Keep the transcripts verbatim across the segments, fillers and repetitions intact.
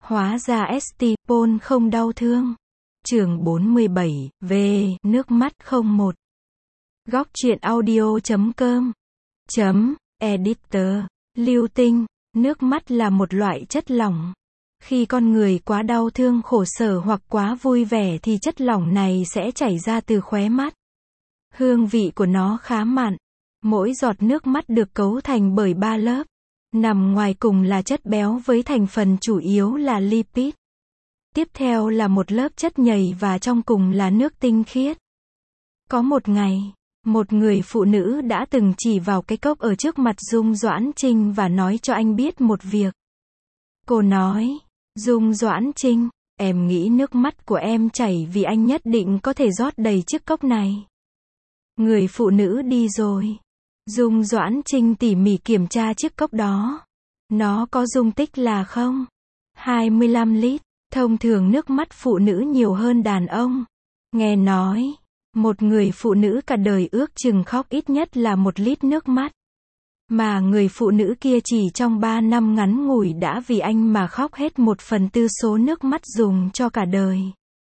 Hóa ra ét tê Paul không đau thương. Chương bốn mươi bảy, về, nước mắt không một. Góc truyện audio chấm com. Chấm, editor. Lưu Tinh, nước mắt là một loại chất lỏng. Khi con người quá đau thương khổ sở hoặc quá vui vẻ thì chất lỏng này sẽ chảy ra từ khóe mắt. Hương vị của nó khá mặn. Mỗi giọt nước mắt được cấu thành bởi ba lớp. Nằm ngoài cùng là chất béo với thành phần chủ yếu là lipid. Tiếp theo là một lớp chất nhầy và trong cùng là nước tinh khiết. Có một ngày, một người phụ nữ đã từng chỉ vào cái cốc ở trước mặt Dung Doãn Trinh và nói cho anh biết một việc. Cô nói, Dung Doãn Trinh, em nghĩ nước mắt của em chảy vì anh nhất định có thể rót đầy chiếc cốc này. Người phụ nữ đi rồi. Dung Doãn Trinh tỉ mỉ kiểm tra chiếc cốc đó. Nó có dung tích là không? hai mươi lăm lít. Thông thường nước mắt phụ nữ nhiều hơn đàn ông. Nghe nói, một người phụ nữ cả đời ước chừng khóc ít nhất là một lít nước mắt. Mà người phụ nữ kia chỉ trong ba năm ngắn ngủi đã vì anh mà khóc hết một phần tư số nước mắt dùng cho cả đời.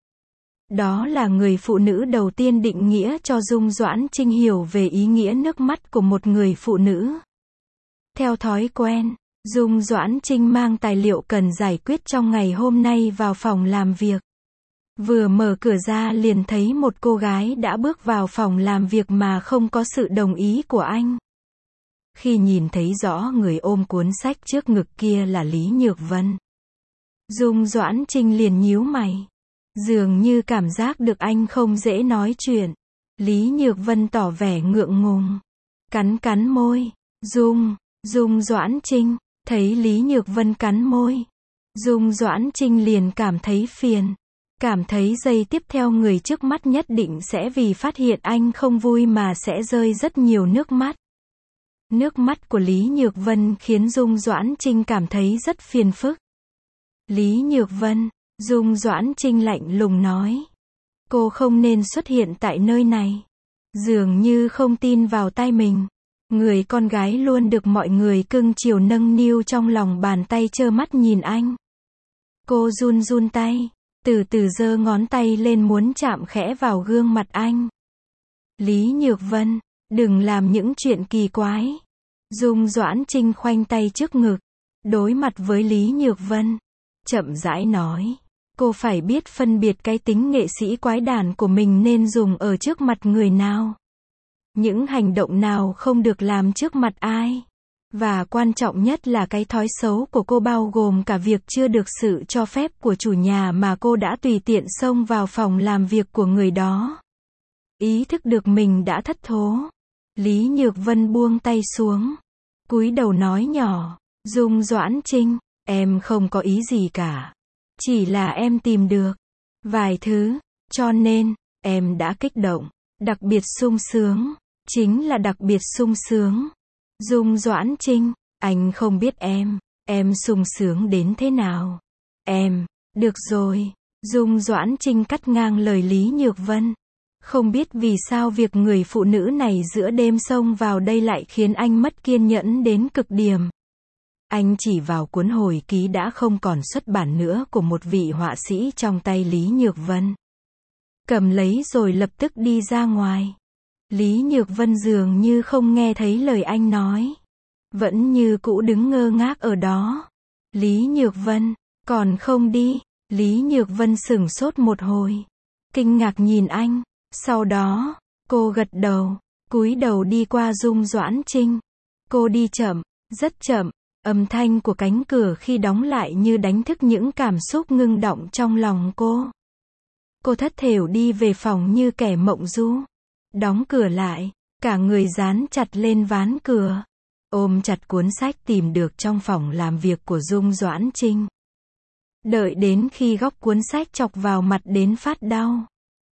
Đó là người phụ nữ đầu tiên định nghĩa cho Dung Doãn Trinh hiểu về ý nghĩa nước mắt của một người phụ nữ. Theo thói quen, Dung Doãn Trinh mang tài liệu cần giải quyết trong ngày hôm nay vào phòng làm việc. Vừa mở cửa ra liền thấy một cô gái đã bước vào phòng làm việc mà không có sự đồng ý của anh. Khi nhìn thấy rõ người ôm cuốn sách trước ngực kia là Lý Nhược Vân, Dung Doãn Trinh liền nhíu mày. Dường như cảm giác được anh không dễ nói chuyện. Lý Nhược Vân tỏ vẻ ngượng ngùng. Cắn cắn môi. Dung, Dung Doãn Trinh, thấy Lý Nhược Vân cắn môi. Dung Doãn Trinh liền cảm thấy phiền. Cảm thấy giây tiếp theo người trước mắt nhất định sẽ vì phát hiện anh không vui mà sẽ rơi rất nhiều nước mắt. Nước mắt của Lý Nhược Vân khiến Dung Doãn Trinh cảm thấy rất phiền phức. Lý Nhược Vân, Dung Doãn Trinh lạnh lùng nói. Cô không nên xuất hiện tại nơi này. Dường như không tin vào tai mình. Người con gái luôn được mọi người cưng chiều nâng niu trong lòng bàn tay trơ mắt nhìn anh. Cô run run tay, từ từ giơ ngón tay lên muốn chạm khẽ vào gương mặt anh. Lý Nhược Vân, đừng làm những chuyện kỳ quái. Dung Doãn Trinh khoanh tay trước ngực, đối mặt với Lý Nhược Vân, chậm rãi nói. Cô phải biết phân biệt cái tính nghệ sĩ quái đản của mình nên dùng ở trước mặt người nào. Những hành động nào không được làm trước mặt ai. Và quan trọng nhất là cái thói xấu của cô bao gồm cả việc chưa được sự cho phép của chủ nhà mà cô đã tùy tiện xông vào phòng làm việc của người đó. Ý thức được mình đã thất thố. Lý Nhược Vân buông tay xuống. Cúi đầu nói nhỏ. Dung Doãn Trinh, em không có ý gì cả. Chỉ là em tìm được vài thứ, cho nên, em đã kích động, đặc biệt sung sướng, chính là đặc biệt sung sướng. Dung Doãn Trinh, anh không biết em, em sung sướng đến thế nào. Em, được rồi, Dung Doãn Trinh cắt ngang lời Lý Nhược Vân. Không biết vì sao việc người phụ nữ này giữa đêm xông vào đây lại khiến anh mất kiên nhẫn đến cực điểm. Anh chỉ vào cuốn hồi ký đã không còn xuất bản nữa của một vị họa sĩ trong tay Lý Nhược Vân. Cầm lấy rồi lập tức đi ra ngoài. Lý Nhược Vân dường như không nghe thấy lời anh nói. Vẫn như cũ đứng ngơ ngác ở đó. Lý Nhược Vân, còn không đi. Lý Nhược Vân sửng sốt một hồi. Kinh ngạc nhìn anh. Sau đó, cô gật đầu, cúi đầu đi qua Dung Doãn Trinh. Cô đi chậm, rất chậm. Âm thanh của cánh cửa khi đóng lại như đánh thức những cảm xúc ngưng đọng trong lòng cô. Cô thất thểu đi về phòng như kẻ mộng du. Đóng cửa lại, cả người dán chặt lên ván cửa. Ôm chặt cuốn sách tìm được trong phòng làm việc của Dung Doãn Trinh. Đợi đến khi góc cuốn sách chọc vào mặt đến phát đau.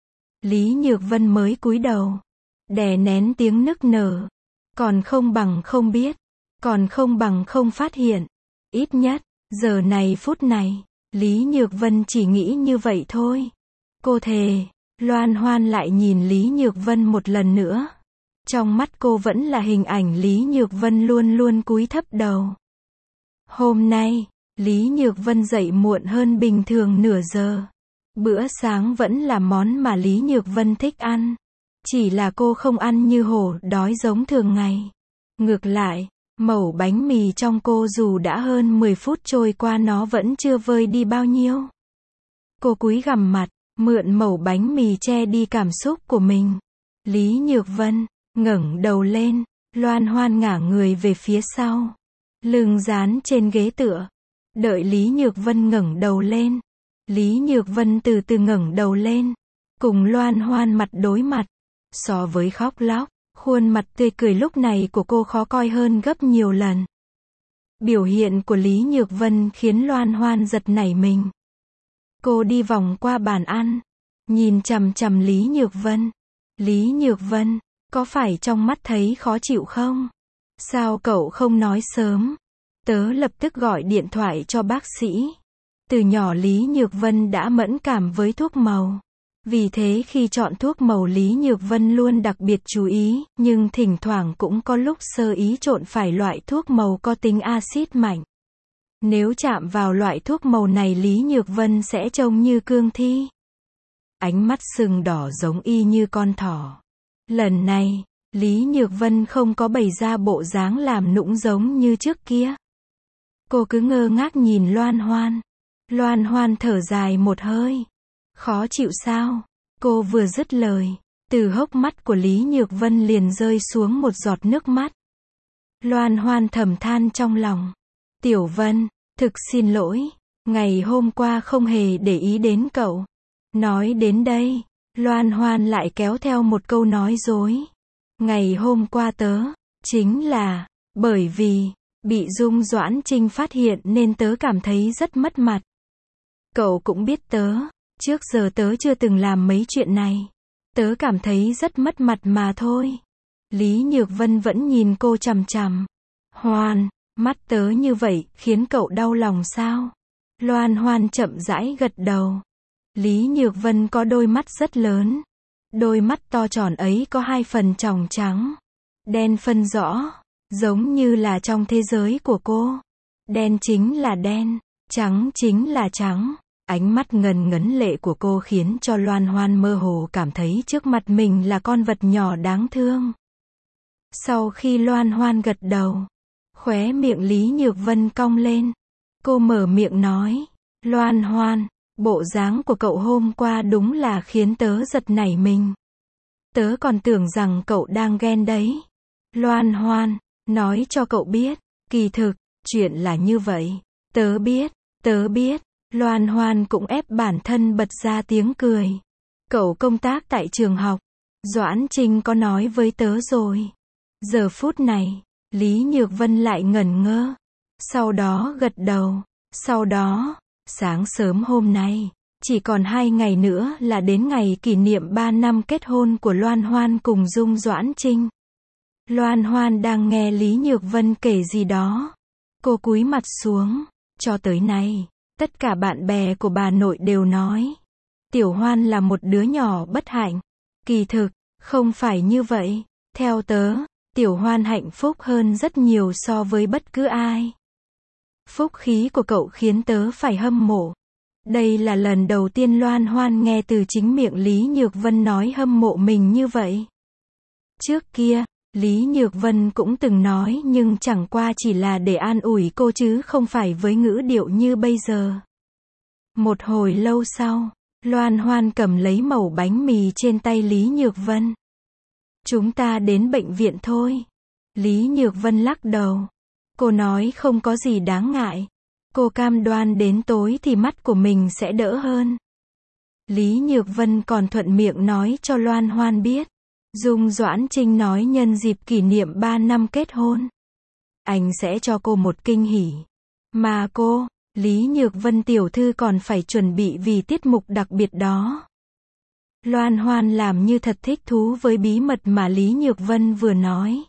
Lý Nhược Vân mới cúi đầu. Đè nén tiếng nức nở. Còn không bằng không biết. Còn không bằng không phát hiện. Ít nhất, giờ này phút này, Lý Nhược Vân chỉ nghĩ như vậy thôi. Cô thề, loan hoan lại nhìn Lý Nhược Vân một lần nữa. Trong mắt cô vẫn là hình ảnh Lý Nhược Vân luôn luôn cúi thấp đầu. Hôm nay, Lý Nhược Vân dậy muộn hơn bình thường nửa giờ. Bữa sáng vẫn là món mà Lý Nhược Vân thích ăn. Chỉ là cô không ăn như hổ đói giống thường ngày. Ngược lại, mẩu bánh mì trong cô dù đã hơn mười phút trôi qua nó vẫn chưa vơi đi bao nhiêu. Cô cúi gằm mặt, mượn mẩu bánh mì che đi cảm xúc của mình. Lý Nhược Vân ngẩng đầu lên, loan hoan ngả người về phía sau, lưng dán trên ghế tựa. Đợi Lý Nhược Vân ngẩng đầu lên, Lý Nhược Vân từ từ ngẩng đầu lên, cùng loan hoan mặt đối mặt. So với khóc lóc, khuôn mặt tươi cười lúc này của cô khó coi hơn gấp nhiều lần. Biểu hiện của Lý Nhược Vân khiến loan hoan giật nảy mình. Cô đi vòng qua bàn ăn, nhìn chằm chằm Lý Nhược Vân. Lý Nhược Vân, có phải trong mắt thấy khó chịu không? Sao cậu không nói sớm? Tớ lập tức gọi điện thoại cho bác sĩ. Từ nhỏ Lý Nhược Vân đã mẫn cảm với thuốc màu. Vì thế khi chọn thuốc màu Lý Nhược Vân luôn đặc biệt chú ý, nhưng thỉnh thoảng cũng có lúc sơ ý trộn phải loại thuốc màu có tính axit mạnh. Nếu chạm vào loại thuốc màu này Lý Nhược Vân sẽ trông như cương thi. Ánh mắt sưng đỏ giống y như con thỏ. Lần này, Lý Nhược Vân không có bày ra bộ dáng làm nũng giống như trước kia. Cô cứ ngơ ngác nhìn Loan Hoan. Loan Hoan thở dài một hơi. Khó chịu sao? Cô vừa dứt lời, từ hốc mắt của Lý Nhược Vân liền rơi xuống một giọt nước mắt. Loan Hoan thầm than trong lòng. Tiểu Vân, thực xin lỗi, ngày hôm qua không hề để ý đến cậu. Nói đến đây, Loan Hoan lại kéo theo một câu nói dối. Ngày hôm qua tớ, chính là, bởi vì, bị Dung Doãn Trinh phát hiện nên tớ cảm thấy rất mất mặt. Cậu cũng biết tớ, trước giờ tớ chưa từng làm mấy chuyện này. Tớ cảm thấy rất mất mặt mà thôi. Lý Nhược Vân vẫn nhìn cô chằm chằm. Hoan, mắt tớ như vậy, khiến cậu đau lòng sao? Loan Hoan chậm rãi gật đầu. Lý Nhược Vân có đôi mắt rất lớn. Đôi mắt to tròn ấy có hai phần tròng trắng. Đen phân rõ, giống như là trong thế giới của cô. Đen chính là đen, trắng chính là trắng. Ánh mắt ngần ngấn lệ của cô khiến cho Loan Hoan mơ hồ cảm thấy trước mặt mình là con vật nhỏ đáng thương. Sau khi Loan Hoan gật đầu, khóe miệng Lý Nhược Vân cong lên. Cô mở miệng nói, Loan Hoan, bộ dáng của cậu hôm qua đúng là khiến tớ giật nảy mình. Tớ còn tưởng rằng cậu đang ghen đấy. Loan Hoan, nói cho cậu biết, kỳ thực, chuyện là như vậy. Tớ biết, tớ biết. Loan Hoan cũng ép bản thân bật ra tiếng cười. Cậu công tác tại trường học. Doãn Trinh có nói với tớ rồi. Giờ phút này, Lý Nhược Vân lại ngẩn ngơ. Sau đó gật đầu. Sau đó, sáng sớm hôm nay, chỉ còn hai ngày nữa là đến ngày kỷ niệm ba năm kết hôn của Loan Hoan cùng Dung Doãn Trinh. Loan Hoan đang nghe Lý Nhược Vân kể gì đó. Cô cúi mặt xuống. Cho tới nay, tất cả bạn bè của bà nội đều nói, Tiểu Hoan là một đứa nhỏ bất hạnh. Kỳ thực, không phải như vậy. Theo tớ, Tiểu Hoan hạnh phúc hơn rất nhiều so với bất cứ ai. Phúc khí của cậu khiến tớ phải hâm mộ. Đây là lần đầu tiên Loan Hoan nghe từ chính miệng Lý Nhược Vân nói hâm mộ mình như vậy. Trước kia, Lý Nhược Vân cũng từng nói nhưng chẳng qua chỉ là để an ủi cô chứ không phải với ngữ điệu như bây giờ. Một hồi lâu sau, Loan Hoan cầm lấy mẩu bánh mì trên tay Lý Nhược Vân. Chúng ta đến bệnh viện thôi. Lý Nhược Vân lắc đầu. Cô nói không có gì đáng ngại. Cô cam đoan đến tối thì mắt của mình sẽ đỡ hơn. Lý Nhược Vân còn thuận miệng nói cho Loan Hoan biết. Dung Doãn Trinh nói nhân dịp kỷ niệm ba năm kết hôn, anh sẽ cho cô một kinh hỉ. Mà cô, Lý Nhược Vân tiểu thư còn phải chuẩn bị vì tiết mục đặc biệt đó. Loan Hoan làm như thật thích thú với bí mật mà Lý Nhược Vân vừa nói.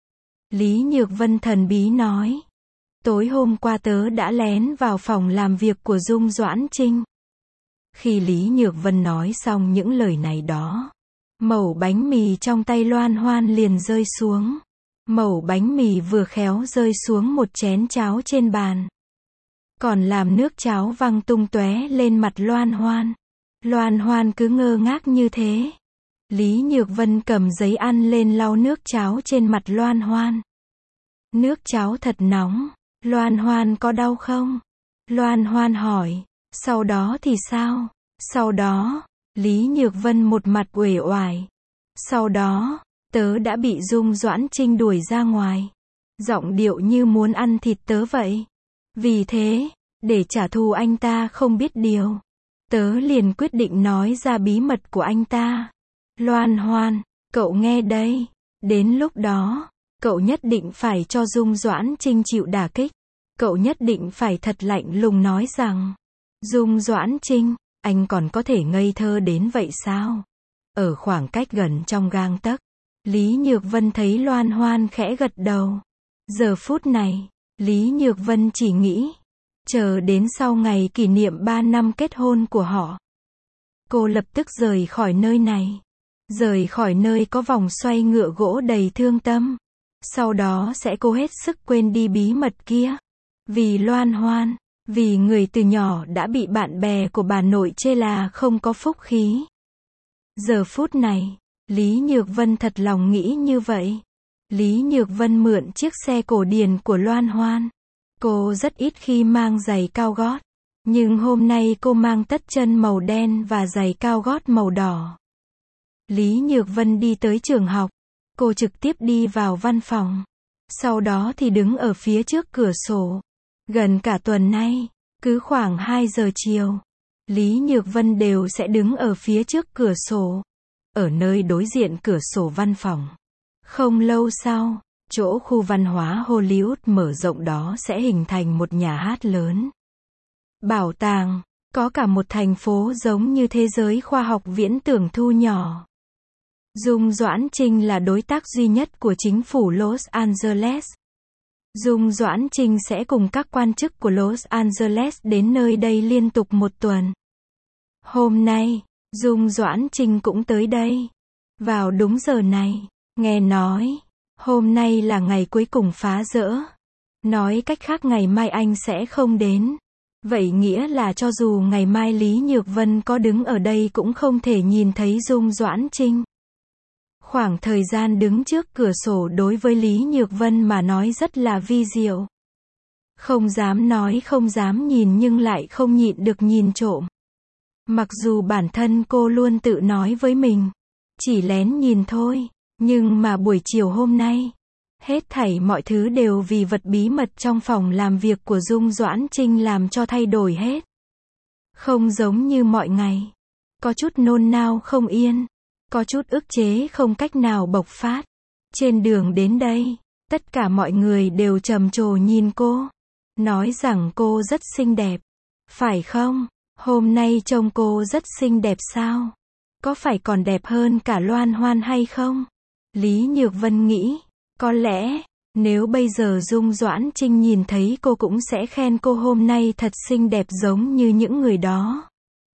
Lý Nhược Vân thần bí nói. Tối hôm qua tớ đã lén vào phòng làm việc của Dung Doãn Trinh. Khi Lý Nhược Vân nói xong những lời này đó, mẩu bánh mì trong tay Loan Hoan liền rơi xuống. Mẩu bánh mì vừa khéo rơi xuống một chén cháo trên bàn. còn làm nước cháo văng tung tóe lên mặt Loan Hoan. Loan Hoan cứ ngơ ngác như thế. Lý Nhược Vân cầm giấy ăn lên lau nước cháo trên mặt Loan Hoan. Nước cháo thật nóng, Loan Hoan có đau không? Loan Hoan hỏi, sau đó thì sao? Sau đó, Lý Nhược Vân một mặt uể oải. Sau đó, tớ đã bị Dung Doãn Trinh đuổi ra ngoài. Giọng điệu như muốn ăn thịt tớ vậy. Vì thế, để trả thù anh ta không biết điều, tớ liền quyết định nói ra bí mật của anh ta. Loan Hoan, cậu nghe đây, đến lúc đó, cậu nhất định phải cho Dung Doãn Trinh chịu đả kích. Cậu nhất định phải thật lạnh lùng nói rằng, Dung Doãn Trinh, anh còn có thể ngây thơ đến vậy sao? Ở khoảng cách gần trong gang tấc, Lý Nhược Vân thấy Loan Hoan khẽ gật đầu. Giờ phút này, Lý Nhược Vân chỉ nghĩ, chờ đến sau ngày kỷ niệm ba năm kết hôn của họ. Cô lập tức rời khỏi nơi này. Rời khỏi nơi có vòng xoay ngựa gỗ đầy thương tâm. Sau đó sẽ cố hết sức quên đi bí mật kia. Vì Loan Hoan, vì người từ nhỏ đã bị bạn bè của bà nội chê là không có phúc khí. Giờ phút này, Lý Nhược Vân thật lòng nghĩ như vậy. Lý Nhược Vân mượn chiếc xe cổ điển của Loan Hoan. Cô rất ít khi mang giày cao gót. Nhưng hôm nay cô mang tất chân màu đen và giày cao gót màu đỏ. Lý Nhược Vân đi tới trường học. Cô trực tiếp đi vào văn phòng. Sau đó thì đứng ở phía trước cửa sổ. Gần cả tuần nay, cứ khoảng hai giờ chiều, Lý Nhược Vân đều sẽ đứng ở phía trước cửa sổ. Ở nơi đối diện cửa sổ văn phòng. Không lâu sau, chỗ khu văn hóa Hollywood mở rộng đó sẽ hình thành một nhà hát lớn. Bảo tàng, có cả một thành phố giống như thế giới khoa học viễn tưởng thu nhỏ. Dung Doãn Trinh là đối tác duy nhất của chính phủ Los Angeles. Dung Doãn Trinh sẽ cùng các quan chức của Los Angeles đến nơi đây liên tục một tuần. Hôm nay, Dung Doãn Trinh cũng tới đây. Vào đúng giờ này, nghe nói, hôm nay là ngày cuối cùng phá dỡ. Nói cách khác ngày mai anh sẽ không đến. Vậy nghĩa là cho dù ngày mai Lý Nhược Vân có đứng ở đây cũng không thể nhìn thấy Dung Doãn Trinh. Khoảng thời gian đứng trước cửa sổ đối với Lý Nhược Vân mà nói rất là vi diệu. Không dám nói không dám nhìn nhưng lại không nhịn được nhìn trộm. Mặc dù bản thân cô luôn tự nói với mình, chỉ lén nhìn thôi, nhưng mà buổi chiều hôm nay, hết thảy mọi thứ đều vì vật bí mật trong phòng làm việc của Dung Doãn Trinh làm cho thay đổi hết. Không giống như mọi ngày, có chút nôn nao không yên, có chút ức chế không cách nào bộc phát. Trên đường đến đây, tất cả mọi người đều trầm trồ nhìn cô, nói rằng cô rất xinh đẹp. Phải không? Hôm nay trông cô rất xinh đẹp sao? Có phải còn đẹp hơn cả Loan Hoan hay không? Lý Nhược Vân nghĩ, có lẽ, nếu bây giờ Dung Doãn Trinh nhìn thấy cô cũng sẽ khen cô hôm nay thật xinh đẹp giống như những người đó.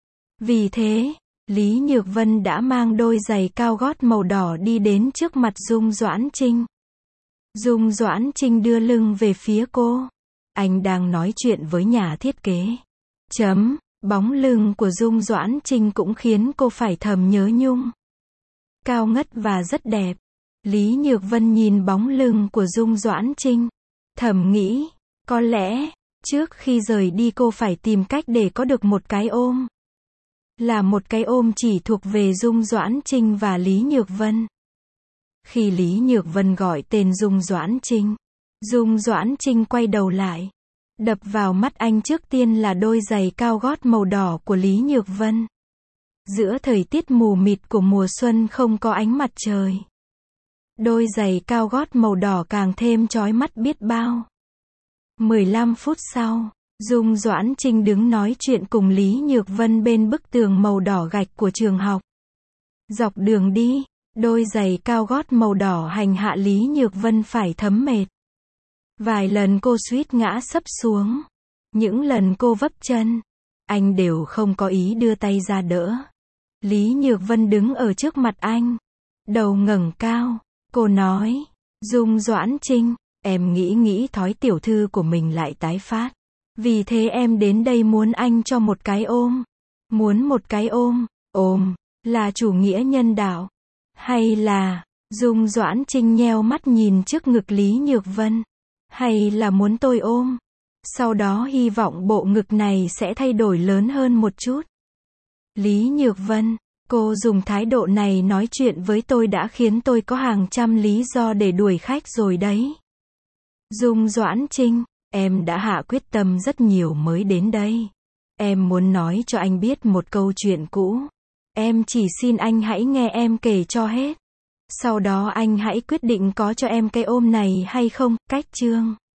Vì thế, Lý Nhược Vân đã mang đôi giày cao gót màu đỏ đi đến trước mặt Dung Doãn Trinh. Dung Doãn Trinh đưa lưng về phía cô. Anh đang nói chuyện với nhà thiết kế. Chấm, bóng lưng của Dung Doãn Trinh cũng khiến cô phải thầm nhớ nhung. Cao ngất và rất đẹp. Lý Nhược Vân nhìn bóng lưng của Dung Doãn Trinh. Thầm nghĩ, có lẽ, trước khi rời đi cô phải tìm cách để có được một cái ôm. Là một cái ôm chỉ thuộc về Dung Doãn Trinh và Lý Nhược Vân. Khi Lý Nhược Vân gọi tên Dung Doãn Trinh, Dung Doãn Trinh quay đầu lại. Đập vào mắt anh trước tiên là đôi giày cao gót màu đỏ của Lý Nhược Vân. Giữa thời tiết mù mịt của mùa xuân không có ánh mặt trời, đôi giày cao gót màu đỏ càng thêm chói mắt biết bao. mười lăm phút sau, Dung Doãn Trinh đứng nói chuyện cùng Lý Nhược Vân bên bức tường màu đỏ gạch của trường học. Dọc đường đi, đôi giày cao gót màu đỏ hành hạ Lý Nhược Vân phải thấm mệt. Vài lần cô suýt ngã sấp xuống. Những lần cô vấp chân, anh đều không có ý đưa tay ra đỡ. Lý Nhược Vân đứng ở trước mặt anh, đầu ngẩng cao. Cô nói, Dung Doãn Trinh, em nghĩ nghĩ thói tiểu thư của mình lại tái phát. Vì thế em đến đây muốn anh cho một cái ôm. Muốn một cái ôm. Ôm. Là chủ nghĩa nhân đạo. Hay là, Dung Doãn Trinh nheo mắt nhìn trước ngực Lý Nhược Vân. Hay là muốn tôi ôm. Sau đó hy vọng bộ ngực này sẽ thay đổi lớn hơn một chút. Lý Nhược Vân, cô dùng thái độ này nói chuyện với tôi đã khiến tôi có hàng trăm lý do để đuổi khách rồi đấy. Dung Doãn Trinh, em đã hạ quyết tâm rất nhiều mới đến đây. Em muốn nói cho anh biết một câu chuyện cũ. Em chỉ xin anh hãy nghe em kể cho hết. Sau đó anh hãy quyết định có cho em cái ôm này hay không. Cách chương